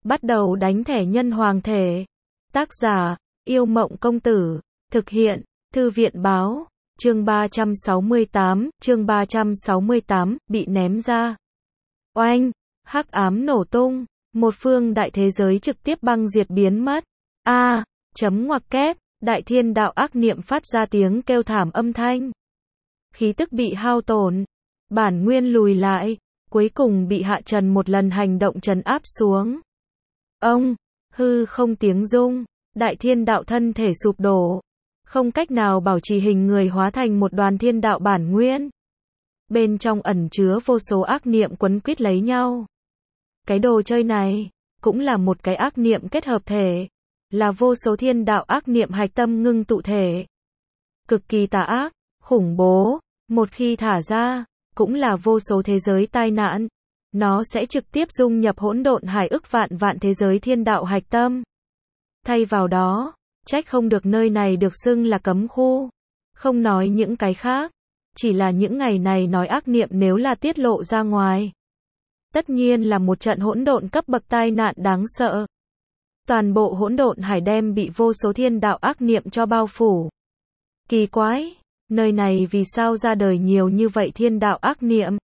Bắt đầu đánh thẻ nhân hoàng thể. Tác giả, Yêu Mộng Công Tử. Thực hiện, Thư viện Báo. Chương 368, bị ném ra. Oanh, hắc ám nổ tung, một phương đại thế giới trực tiếp băng diệt biến mất. Chấm ngoặc kép, đại thiên đạo ác niệm phát ra tiếng kêu thảm âm thanh. Khí tức bị hao tổn, bản nguyên lùi lại, cuối cùng bị Hạ Trần một lần hành động trấn áp xuống. Hư không tiếng rung, đại thiên đạo thân thể sụp đổ, không cách nào bảo trì hình người hóa thành một đoàn thiên đạo bản nguyên. Bên trong ẩn chứa vô số ác niệm quấn quýt lấy nhau. Cái đồ chơi này, cũng là một cái ác niệm kết hợp thể, là vô số thiên đạo ác niệm hạch tâm ngưng tụ thể. Cực kỳ tà ác, khủng bố, một khi thả ra, cũng là vô số thế giới tai nạn. Nó sẽ trực tiếp dung nhập hỗn độn hải ức vạn thế giới thiên đạo hạch tâm. Thay vào đó, trách không được nơi này được xưng là cấm khu. Không nói những cái khác, chỉ là những ngày này nói ác niệm nếu là tiết lộ ra ngoài, tất nhiên là một trận hỗn độn cấp bậc tai nạn đáng sợ. Toàn bộ hỗn độn hải đem bị vô số thiên đạo ác niệm cho bao phủ. Kỳ quái, nơi này vì sao ra đời nhiều như vậy thiên đạo ác niệm?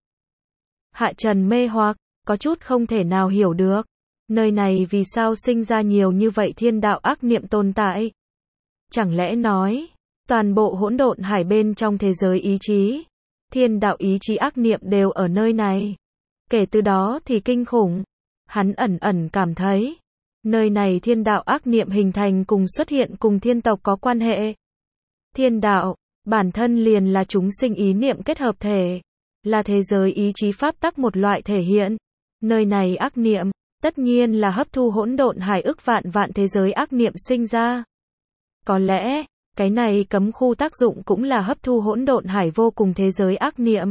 Hạ Trần mê hoặc, có chút không thể nào hiểu được. Nơi này vì sao sinh ra nhiều như vậy thiên đạo ác niệm tồn tại? Chẳng lẽ nói, toàn bộ hỗn độn hải bên trong thế giới ý chí, thiên đạo ý chí ác niệm đều ở nơi này. Kể từ đó thì kinh khủng. Hắn ẩn cảm thấy, nơi này thiên đạo ác niệm hình thành cùng xuất hiện cùng thiên tộc có quan hệ. Thiên đạo, bản thân liền là chúng sinh ý niệm kết hợp thể, là thế giới ý chí pháp tắc một loại thể hiện. Nơi này ác niệm, tất nhiên là hấp thu hỗn độn hải ức vạn thế giới ác niệm sinh ra. Có lẽ, cái này cấm khu tác dụng cũng là hấp thu hỗn độn hải vô cùng thế giới ác niệm.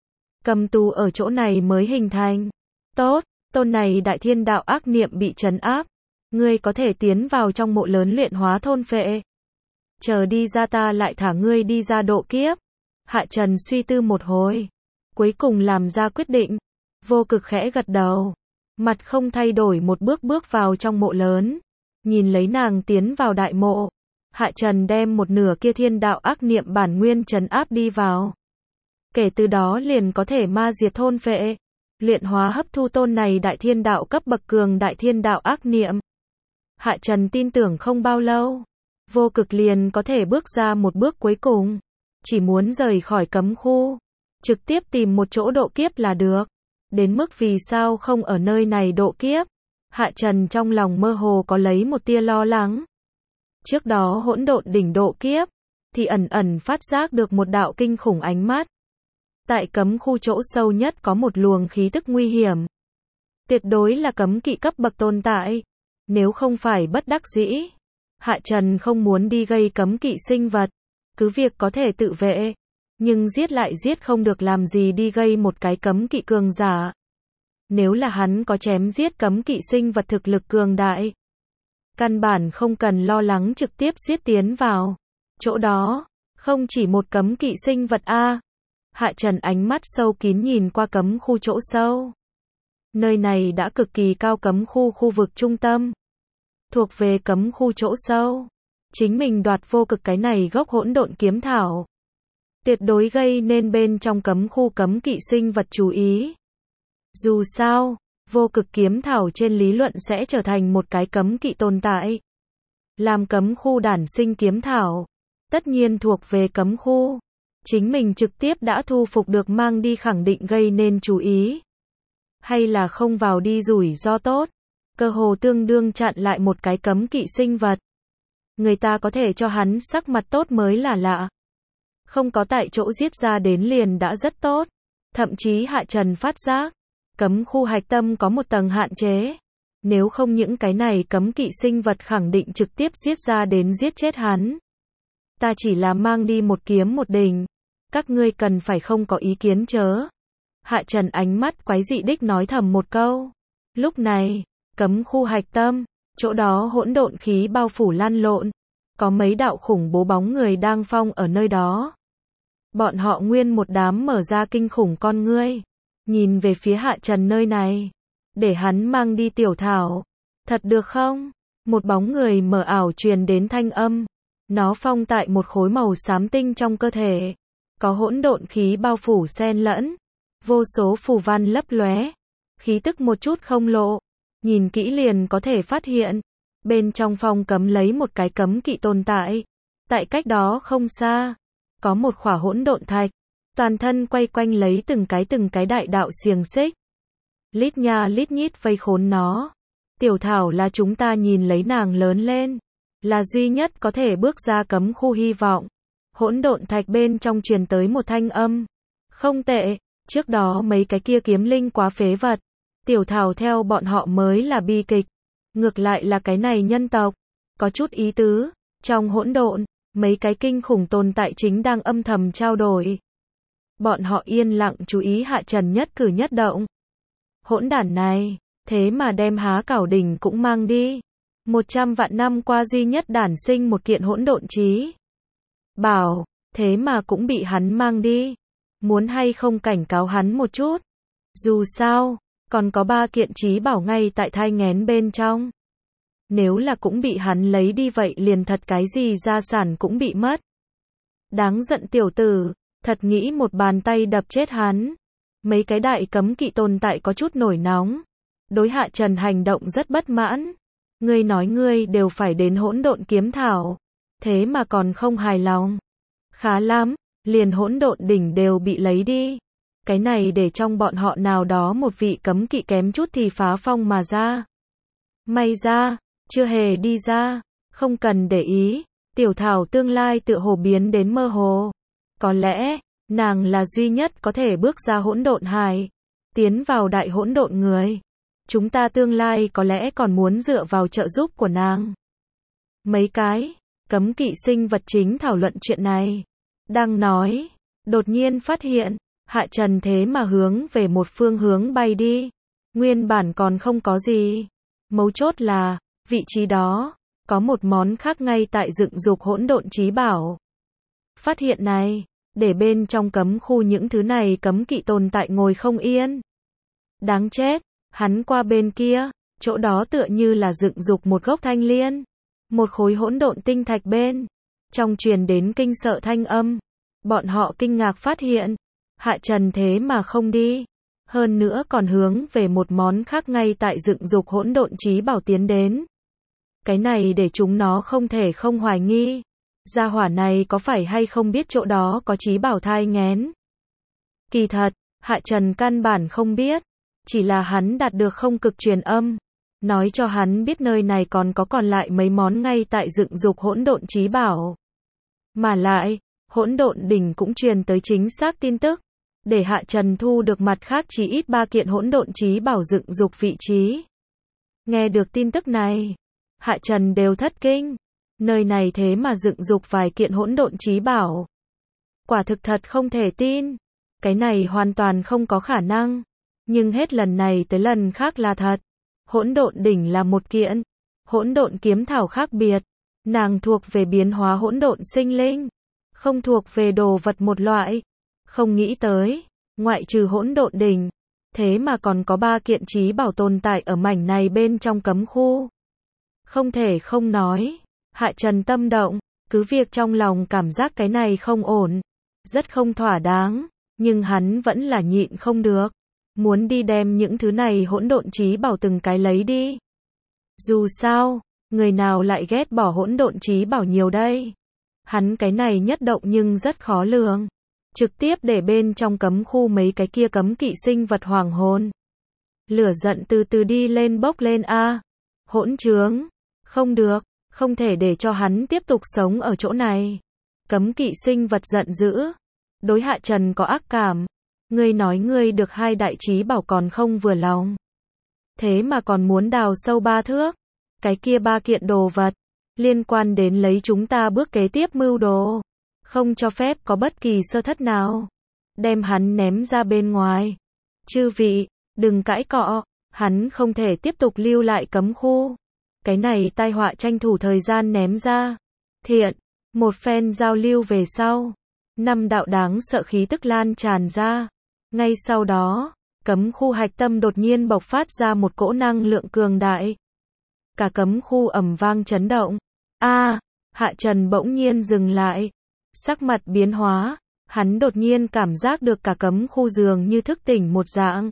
Cầm tù ở chỗ này mới hình thành. Tốt, tôn này đại thiên đạo ác niệm bị trấn áp. Ngươi có thể tiến vào trong mộ lớn luyện hóa thôn phệ. Chờ đi ra ta lại thả ngươi đi ra độ kiếp. Hạ Trần suy tư một hồi, cuối cùng làm ra quyết định. Vô Cực khẽ gật đầu, mặt không thay đổi một bước vào trong mộ lớn. Nhìn lấy nàng tiến vào đại mộ, Hạ Trần đem một nửa kia thiên đạo ác niệm bản nguyên trấn áp đi vào. Kể từ đó liền có thể ma diệt thôn phệ, luyện hóa hấp thu tôn này đại thiên đạo cấp bậc cường đại thiên đạo ác niệm. Hạ Trần tin tưởng không bao lâu, Vô Cực liền có thể bước ra một bước cuối cùng. Chỉ muốn rời khỏi cấm khu, trực tiếp tìm một chỗ độ kiếp là được. Đến mức vì sao không ở nơi này độ kiếp, Hạ Trần trong lòng mơ hồ có lấy một tia lo lắng. Trước đó hỗn độn đỉnh độ kiếp, thì ẩn phát giác được một đạo kinh khủng ánh mắt. Tại cấm khu chỗ sâu nhất có một luồng khí tức nguy hiểm. Tuyệt đối là cấm kỵ cấp bậc tồn tại. Nếu không phải bất đắc dĩ, Hạ Trần không muốn đi gây cấm kỵ sinh vật. Cứ việc có thể tự vệ, nhưng giết lại giết không được làm gì đi gây một cái cấm kỵ cường giả. Nếu là hắn có chém giết cấm kỵ sinh vật thực lực cường đại, căn bản không cần lo lắng trực tiếp giết tiến vào. Chỗ đó, không chỉ một cấm kỵ sinh vật a. Hạ Trần ánh mắt sâu kín nhìn qua cấm khu chỗ sâu. Nơi này đã cực kỳ cao cấm khu vực trung tâm. Thuộc về cấm khu chỗ sâu. Chính mình đoạt Vô Cực cái này gốc hỗn độn kiếm thảo. Tuyệt đối gây nên bên trong cấm khu cấm kỵ sinh vật chú ý. Dù sao, Vô Cực kiếm thảo trên lý luận sẽ trở thành một cái cấm kỵ tồn tại. Làm cấm khu đản sinh kiếm thảo, tất nhiên thuộc về cấm khu. Chính mình trực tiếp đã thu phục được mang đi khẳng định gây nên chú ý. Hay là không vào đi rủi ro tốt, cơ hồ tương đương chặn lại một cái cấm kỵ sinh vật. Người ta có thể cho hắn sắc mặt tốt mới là lạ. Không có tại chỗ giết ra đến liền đã rất tốt. Thậm chí Hạ Trần phát giác, cấm khu hạch tâm có một tầng hạn chế. Nếu không những cái này cấm kỵ sinh vật khẳng định trực tiếp giết ra đến giết chết hắn. Ta chỉ là mang đi một kiếm một đỉnh. Các ngươi cần phải không có ý kiến chớ. Hạ Trần ánh mắt quái dị đích nói thầm một câu. Lúc này, cấm khu hạch tâm, chỗ đó hỗn độn khí bao phủ lăn lộn. Có mấy đạo khủng bố bóng người đang phong ở nơi đó. Bọn họ nguyên một đám mở ra kinh khủng con ngươi. Nhìn về phía Hạ Trần nơi này. Để hắn mang đi tiểu thảo. Thật được không? Một bóng người mờ ảo truyền đến thanh âm. Nó phong tại một khối màu xám tinh trong cơ thể. Có hỗn độn khí bao phủ xen lẫn. Vô số phù văn lấp lóe. Khí tức một chút không lộ. Nhìn kỹ liền có thể phát hiện. Bên trong phong cấm lấy một cái cấm kỵ tồn tại. Tại cách đó không xa. Có một khỏa hỗn độn thạch. Toàn thân quay quanh lấy từng cái đại đạo xiềng xích. Lít nha lít nhít vây khốn nó. Tiểu Thảo là chúng ta nhìn lấy nàng lớn lên. Là duy nhất có thể bước ra cấm khu hy vọng. Hỗn độn thạch bên trong truyền tới một thanh âm. Không tệ, trước đó mấy cái kia kiếm linh quá phế vật. Tiểu Thảo theo bọn họ mới là bi kịch. Ngược lại là cái này nhân tộc. Có chút ý tứ. Trong hỗn độn, mấy cái kinh khủng tồn tại chính đang âm thầm trao đổi. Bọn họ yên lặng chú ý Hạ Trần nhất cử nhất động. Hỗn đản này, thế mà đem Há Cảo Đỉnh cũng mang đi. 100 vạn năm qua duy nhất đản sinh một kiện hỗn độn chí bảo, thế mà cũng bị hắn mang đi. Muốn hay không cảnh cáo hắn một chút? Dù sao, còn có 3 kiện chí bảo ngay tại thai nghén bên trong. Nếu là cũng bị hắn lấy đi vậy liền thật cái gì gia sản cũng bị mất. Đáng giận tiểu tử, thật nghĩ một bàn tay đập chết hắn. Mấy cái đại cấm kỵ tồn tại có chút nổi nóng. Đối Hạ Trần hành động rất bất mãn. Ngươi nói ngươi đều phải đến hỗn độn kiếm thảo. Thế mà còn không hài lòng. Khá lắm, liền hỗn độn đỉnh đều bị lấy đi. Cái này để trong bọn họ nào đó một vị cấm kỵ kém chút thì phá phong mà ra. May ra, chưa hề đi ra. Không cần để ý. Tiểu Thảo tương lai tựa hồ biến đến mơ hồ. Có lẽ, nàng là duy nhất có thể bước ra hỗn độn hải. Tiến vào đại hỗn độn người. Chúng ta tương lai có lẽ còn muốn dựa vào trợ giúp của nàng. Mấy cái cấm kỵ sinh vật chính thảo luận chuyện này. Đang nói, đột nhiên phát hiện, Hạ Trần thế mà hướng về một phương hướng bay đi. Nguyên bản còn không có gì. Mấu chốt là, vị trí đó, có một món khác ngay tại dựng dục hỗn độn chí bảo. Phát hiện này, để bên trong cấm khu những thứ này cấm kỵ tồn tại ngồi không yên. Đáng chết. Hắn qua bên kia, chỗ đó tựa như là dựng dục một gốc thanh liên. Một khối hỗn độn tinh thạch bên. Trong truyền đến kinh sợ thanh âm. Bọn họ kinh ngạc phát hiện. Hạ Trần thế mà không đi. Hơn nữa còn hướng về một món khác ngay tại dựng dục hỗn độn chí bảo tiến đến. Cái này để chúng nó không thể không hoài nghi. Gia hỏa này có phải hay không biết chỗ đó có chí bảo thai nghén. Kỳ thật, Hạ Trần căn bản không biết. Chỉ là hắn đạt được không cực truyền âm. Nói cho hắn biết nơi này còn lại mấy món ngay tại dựng dục hỗn độn chí bảo. Mà lại, hỗn độn đỉnh cũng truyền tới chính xác tin tức. Để Hạ Trần thu được mặt khác chỉ ít 3 kiện hỗn độn chí bảo dựng dục vị trí. Nghe được tin tức này, Hạ Trần đều thất kinh. Nơi này thế mà dựng dục vài kiện hỗn độn chí bảo. Quả thực thật không thể tin. Cái này hoàn toàn không có khả năng. Nhưng hết lần này tới lần khác là thật. Hỗn độn đỉnh là một kiện. Hỗn độn kiếm thảo khác biệt. Nàng thuộc về biến hóa hỗn độn sinh linh. Không thuộc về đồ vật một loại. Không nghĩ tới. Ngoại trừ hỗn độn đỉnh. Thế mà còn có 3 kiện chí bảo tồn tại ở mảnh này bên trong cấm khu. Không thể không nói. Hạ Trần tâm động. Cứ việc trong lòng cảm giác cái này không ổn. Rất không thỏa đáng. Nhưng hắn vẫn là nhịn không được. Muốn đi đem những thứ này hỗn độn chí bảo từng cái lấy đi. Dù sao, người nào lại ghét bỏ hỗn độn chí bảo nhiều đây. Hắn cái này nhất động nhưng rất khó lường. Trực tiếp để bên trong cấm khu mấy cái kia cấm kỵ sinh vật hoàng hồn. Lửa giận từ từ đi lên bốc lên a. Hỗn trướng. Không được, không thể để cho hắn tiếp tục sống ở chỗ này. Cấm kỵ sinh vật giận dữ. Đối Hạ Trần có ác cảm. Ngươi nói ngươi được 2 đại chí bảo còn không vừa lòng. Thế mà còn muốn đào sâu 3 thước. Cái kia 3 kiện đồ vật. Liên quan đến lấy chúng ta bước kế tiếp mưu đồ. Không cho phép có bất kỳ sơ thất nào. Đem hắn ném ra bên ngoài. Chư vị, đừng cãi cọ. Hắn không thể tiếp tục lưu lại cấm khu. Cái này tai họa tranh thủ thời gian ném ra. Thiện, một phen giao lưu về sau. 5 đạo đáng sợ khí tức lan tràn ra. Ngay sau đó, cấm khu hạch tâm đột nhiên bộc phát ra một cỗ năng lượng cường đại. cả cấm khu ầm vang chấn động. Hạ Trần bỗng nhiên dừng lại, sắc mặt biến hóa, hắn đột nhiên cảm giác được cả cấm khu dường như thức tỉnh một dạng.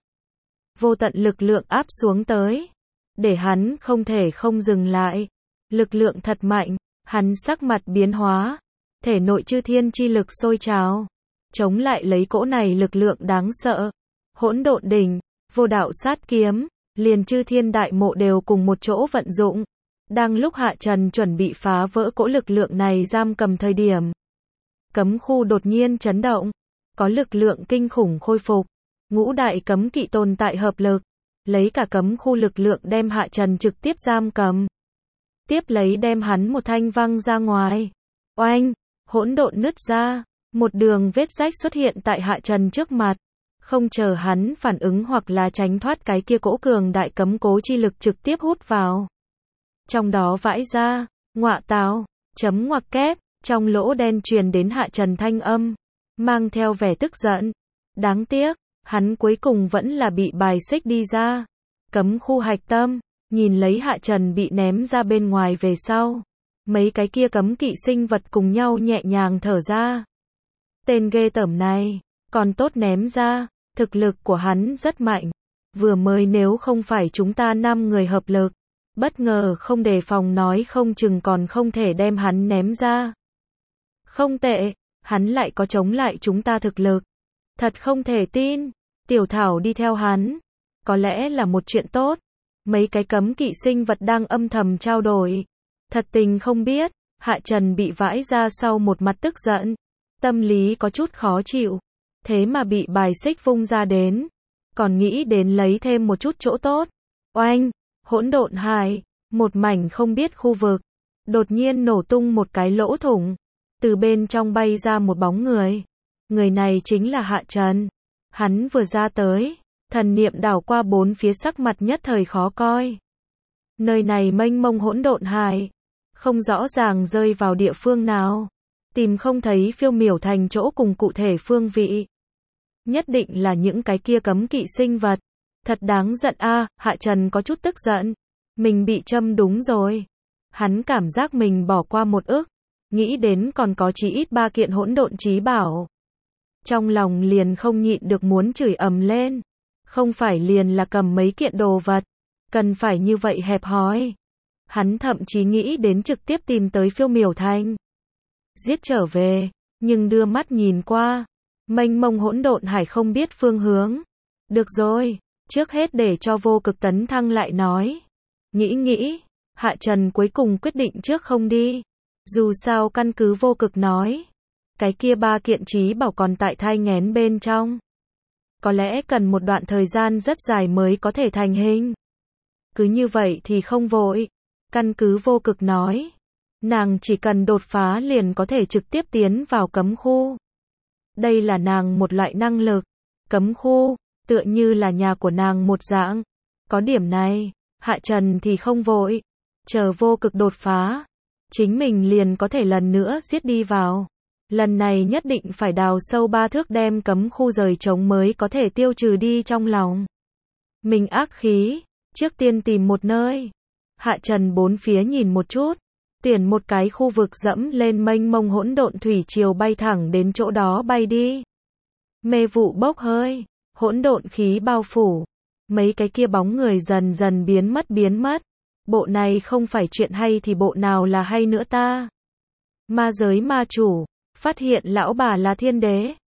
Vô tận lực lượng áp xuống tới, để hắn không thể không dừng lại. Lực lượng thật mạnh, hắn sắc mặt biến hóa, thể nội chư thiên chi lực sôi trào, chống lại lấy cỗ này lực lượng đáng sợ. Hỗn độn đỉnh, vô đạo sát kiếm, liền chư thiên đại mộ đều cùng một chỗ vận dụng. Đang lúc Hạ Trần chuẩn bị phá vỡ cỗ lực lượng này giam cầm thời điểm, cấm khu đột nhiên chấn động, có lực lượng kinh khủng khôi phục. Ngũ đại cấm kỵ tồn tại hợp lực, lấy cả cấm khu lực lượng đem Hạ Trần trực tiếp giam cầm. Tiếp lấy đem hắn một thanh văng ra ngoài. Oanh, hỗn độn nứt ra, một đường vết rách xuất hiện tại Hạ Trần trước mặt. Không chờ hắn phản ứng hoặc là tránh thoát cái kia cỗ cường đại cấm cố chi lực trực tiếp hút vào. Trong đó vãi ra, ngọa tào, chấm ngoặc kép, trong lỗ đen truyền đến Hạ Trần thanh âm, mang theo vẻ tức giận. Đáng tiếc, hắn cuối cùng vẫn là bị bài xích đi ra. Cấm khu hạch tâm, nhìn lấy Hạ Trần bị ném ra bên ngoài về sau. Mấy cái kia cấm kỵ sinh vật cùng nhau nhẹ nhàng thở ra. Tên ghê tởm này, còn tốt ném ra, thực lực của hắn rất mạnh. Vừa mới nếu không phải chúng ta 5 người hợp lực, bất ngờ không đề phòng nói không chừng còn không thể đem hắn ném ra. Không tệ, hắn lại có chống lại chúng ta thực lực. Thật không thể tin, Tiểu Thảo đi theo hắn, có lẽ là một chuyện tốt. Mấy cái cấm kỵ sinh vật đang âm thầm trao đổi. Thật tình không biết, Hạ Trần bị vãi ra sau một mặt tức giận. Tâm lý có chút khó chịu. Thế mà bị bài xích vung ra đến. Còn nghĩ đến lấy thêm một chút chỗ tốt. Oanh, hỗn độn hải, một mảnh không biết khu vực. Đột nhiên nổ tung một cái lỗ thủng. Từ bên trong bay ra một bóng người. Người này chính là Hạ Trần. Hắn vừa ra tới, thần niệm đảo qua bốn phía sắc mặt nhất thời khó coi. Nơi này mênh mông hỗn độn hải, không rõ ràng rơi vào địa phương nào. Tìm không thấy phiêu miểu thành chỗ cùng cụ thể phương vị. Nhất định là những cái kia cấm kỵ sinh vật. Thật đáng giận a, Hạ Trần có chút tức giận. Mình bị châm đúng rồi. Hắn cảm giác mình bỏ qua một ức. Nghĩ đến còn có chí ít 3 kiện hỗn độn chí bảo. Trong lòng liền không nhịn được muốn chửi ầm lên. Không phải liền là cầm mấy kiện đồ vật. Cần phải như vậy hẹp hòi. Hắn thậm chí nghĩ đến trực tiếp tìm tới phiêu miểu thành. Giết trở về, nhưng đưa mắt nhìn qua. Mênh mông hỗn độn hải không biết phương hướng. Được rồi, trước hết để cho vô cực tấn thăng lại nói. Nghĩ, Hạ Trần cuối cùng quyết định trước không đi. Dù sao căn cứ vô cực nói. Cái kia 3 kiện chí bảo còn tại thai nghén bên trong. Có lẽ cần một đoạn thời gian rất dài mới có thể thành hình. Cứ như vậy thì không vội. Căn cứ vô cực nói. Nàng chỉ cần đột phá liền có thể trực tiếp tiến vào cấm khu. Đây là nàng một loại năng lực. Cấm khu, tựa như là nhà của nàng một dạng. Có điểm này, Hạ Trần thì không vội. Chờ vô cực đột phá. Chính mình liền có thể lần nữa giết đi vào. Lần này nhất định phải đào sâu 3 thước đem cấm khu rời trống mới có thể tiêu trừ đi trong lòng. Mình ác khí, trước tiên tìm một nơi. Hạ Trần bốn phía nhìn một chút, tuyển một cái khu vực dẫm lên mênh mông hỗn độn thủy triều bay thẳng đến chỗ đó bay đi. Mê vụ bốc hơi, hỗn độn khí bao phủ, mấy cái kia bóng người dần dần biến mất. Bộ này không phải chuyện hay thì bộ nào là hay nữa ta? Ma giới ma chủ, phát hiện lão bà là thiên đế.